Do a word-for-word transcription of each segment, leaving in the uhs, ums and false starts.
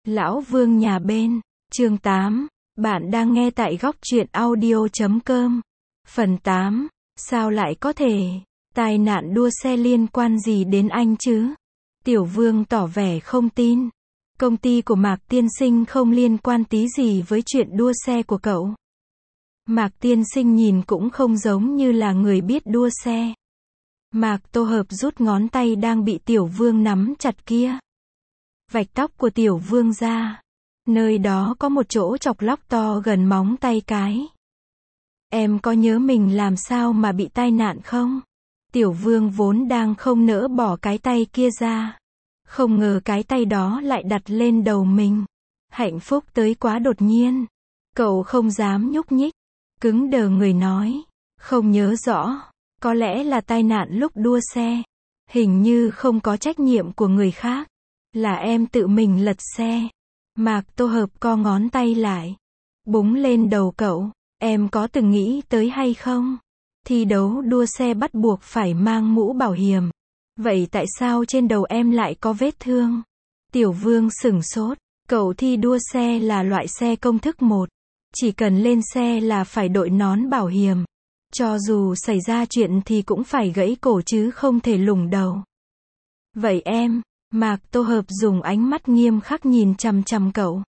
Lão Vương nhà bên, chương tám, bạn đang nghe tại góc truyện audio chấm com. Phần tám, sao lại có thể, tai nạn đua xe liên quan gì đến anh chứ? Tiểu Vương tỏ vẻ không tin. Công ty của Mạc Tiên Sinh không liên quan tí gì với chuyện đua xe của cậu. Mạc Tiên Sinh nhìn cũng không giống như là người biết đua xe. Mạc Tô Hợp rút ngón tay đang bị Tiểu Vương nắm chặt kia. Vạch tóc của Tiểu Vương ra. Nơi đó có một chỗ chọc lóc to gần móng tay cái. Em có nhớ mình làm sao mà bị tai nạn không? Tiểu Vương vốn đang không nỡ bỏ cái tay kia ra. Không ngờ cái tay đó lại đặt lên đầu mình. Hạnh phúc tới quá đột nhiên. Cậu không dám nhúc nhích. Cứng đờ người nói. Không nhớ rõ. Có lẽ là tai nạn lúc đua xe. Hình như không có trách nhiệm của người khác. Là em tự mình lật xe. Mạc Tô Hợp co ngón tay lại. Búng lên đầu cậu. Em có từng nghĩ tới hay không? Thi đấu đua xe bắt buộc phải mang mũ bảo hiểm. Vậy tại sao trên đầu em lại có vết thương? Tiểu Vương sửng sốt. Cậu thi đua xe là loại xe công thức một. Chỉ cần lên xe là phải đội nón bảo hiểm. Cho dù xảy ra chuyện thì cũng phải gãy cổ chứ không thể lủng đầu. Vậy em, Mạc Tô Hợp dùng ánh mắt nghiêm khắc nhìn chằm chằm cậu.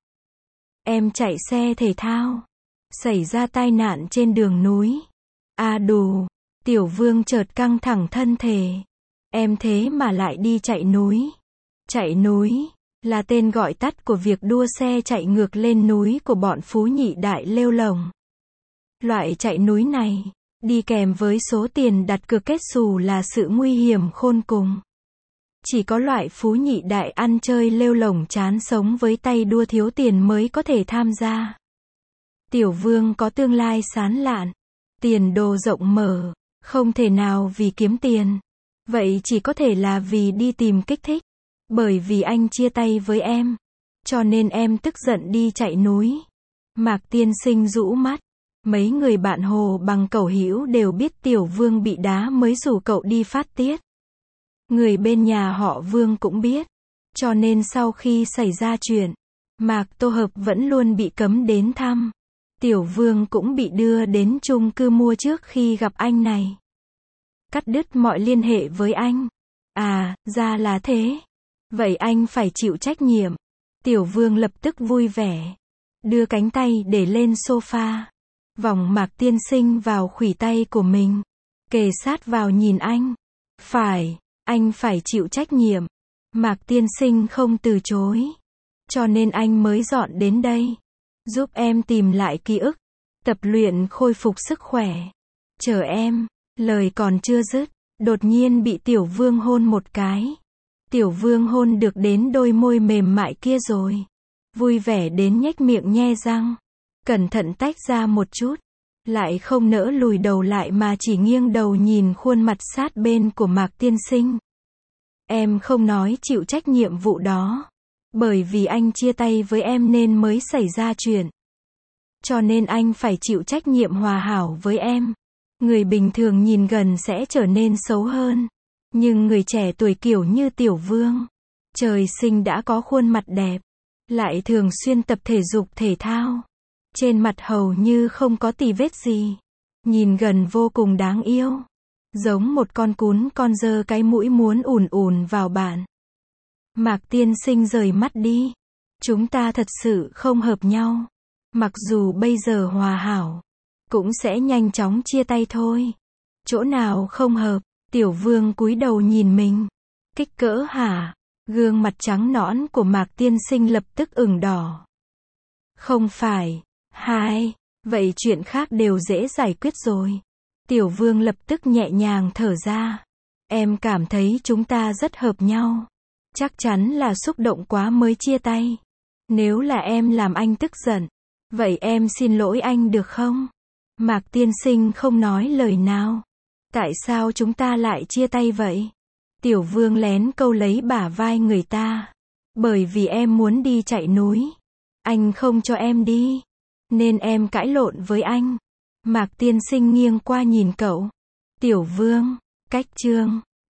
Em chạy xe thể thao. Xảy ra tai nạn trên đường núi. À đù, Tiểu Vương chợt căng thẳng thân thể. Em thế mà lại đi chạy núi. Chạy núi là tên gọi tắt của việc đua xe chạy ngược lên núi của bọn phú nhị đại lêu lổng. Loại chạy núi này, đi kèm với số tiền đặt cược kết xù là sự nguy hiểm khôn cùng. Chỉ có loại phú nhị đại ăn chơi lêu lổng chán sống với tay đua thiếu tiền mới có thể tham gia. Tiểu Vương có tương lai sáng lạn, tiền đồ rộng mở, không thể nào vì kiếm tiền. Vậy chỉ có thể là vì đi tìm kích thích. Bởi vì anh chia tay với em, cho nên em tức giận đi chạy núi. Mạc Tiên Sinh rũ mắt. Mấy người bạn Hồ Bằng Cẩu Hữu đều biết Tiểu Vương bị đá mới rủ cậu đi phát tiết. Người bên nhà họ Vương cũng biết. Cho nên sau khi xảy ra chuyện, Mạc Tô Hợp vẫn luôn bị cấm đến thăm. Tiểu Vương cũng bị đưa đến chung cư mua trước khi gặp anh này. Cắt đứt mọi liên hệ với anh. À, ra là thế. Vậy anh phải chịu trách nhiệm. Tiểu Vương lập tức vui vẻ. Đưa cánh tay để lên sofa. Vòng Mạc Tiên Sinh vào khuỷu tay của mình. Kề sát vào nhìn anh. Phải, anh phải chịu trách nhiệm. Mạc Tiên Sinh không từ chối. Cho nên anh mới dọn đến đây. Giúp em tìm lại ký ức. Tập luyện khôi phục sức khỏe. Chờ em. Lời còn chưa dứt. Đột nhiên bị Tiểu Vương hôn một cái. Tiểu Vương hôn được đến đôi môi mềm mại kia rồi. Vui vẻ đến nhếch miệng nhe răng. Cẩn thận tách ra một chút. Lại không nỡ lùi đầu lại mà chỉ nghiêng đầu nhìn khuôn mặt sát bên của Mạc Tiên Sinh. Em không nói chịu trách nhiệm vụ đó. Bởi vì anh chia tay với em nên mới xảy ra chuyện. Cho nên anh phải chịu trách nhiệm hòa hảo với em. Người bình thường nhìn gần sẽ trở nên xấu hơn. Nhưng người trẻ tuổi kiểu như Tiểu Vương, trời sinh đã có khuôn mặt đẹp. Lại thường xuyên tập thể dục thể thao. Trên mặt hầu như không có tì vết gì. Nhìn gần vô cùng đáng yêu. Giống một con cún con giơ cái mũi muốn ùn ùn vào bạn. Mạc Tiên Sinh rời mắt đi. Chúng ta thật sự không hợp nhau. Mặc dù bây giờ hòa hảo, cũng sẽ nhanh chóng chia tay thôi. Chỗ nào không hợp? Tiểu Vương cúi đầu nhìn mình. Kích cỡ hả? Gương mặt trắng nõn của Mạc Tiên Sinh lập tức ửng đỏ. Không phải. Hai. Vậy chuyện khác đều dễ giải quyết rồi. Tiểu Vương lập tức nhẹ nhàng thở ra. Em cảm thấy chúng ta rất hợp nhau. Chắc chắn là xúc động quá mới chia tay. Nếu là em làm anh tức giận, vậy em xin lỗi anh được không? Mạc Tiên Sinh không nói lời nào. Tại sao chúng ta lại chia tay vậy? Tiểu Vương lén câu lấy bả vai người ta. Bởi vì em muốn đi chạy núi. Anh không cho em đi. Nên em cãi lộn với anh. Mạc Tiên Sinh nghiêng qua nhìn cậu. Tiểu Vương, cách chương.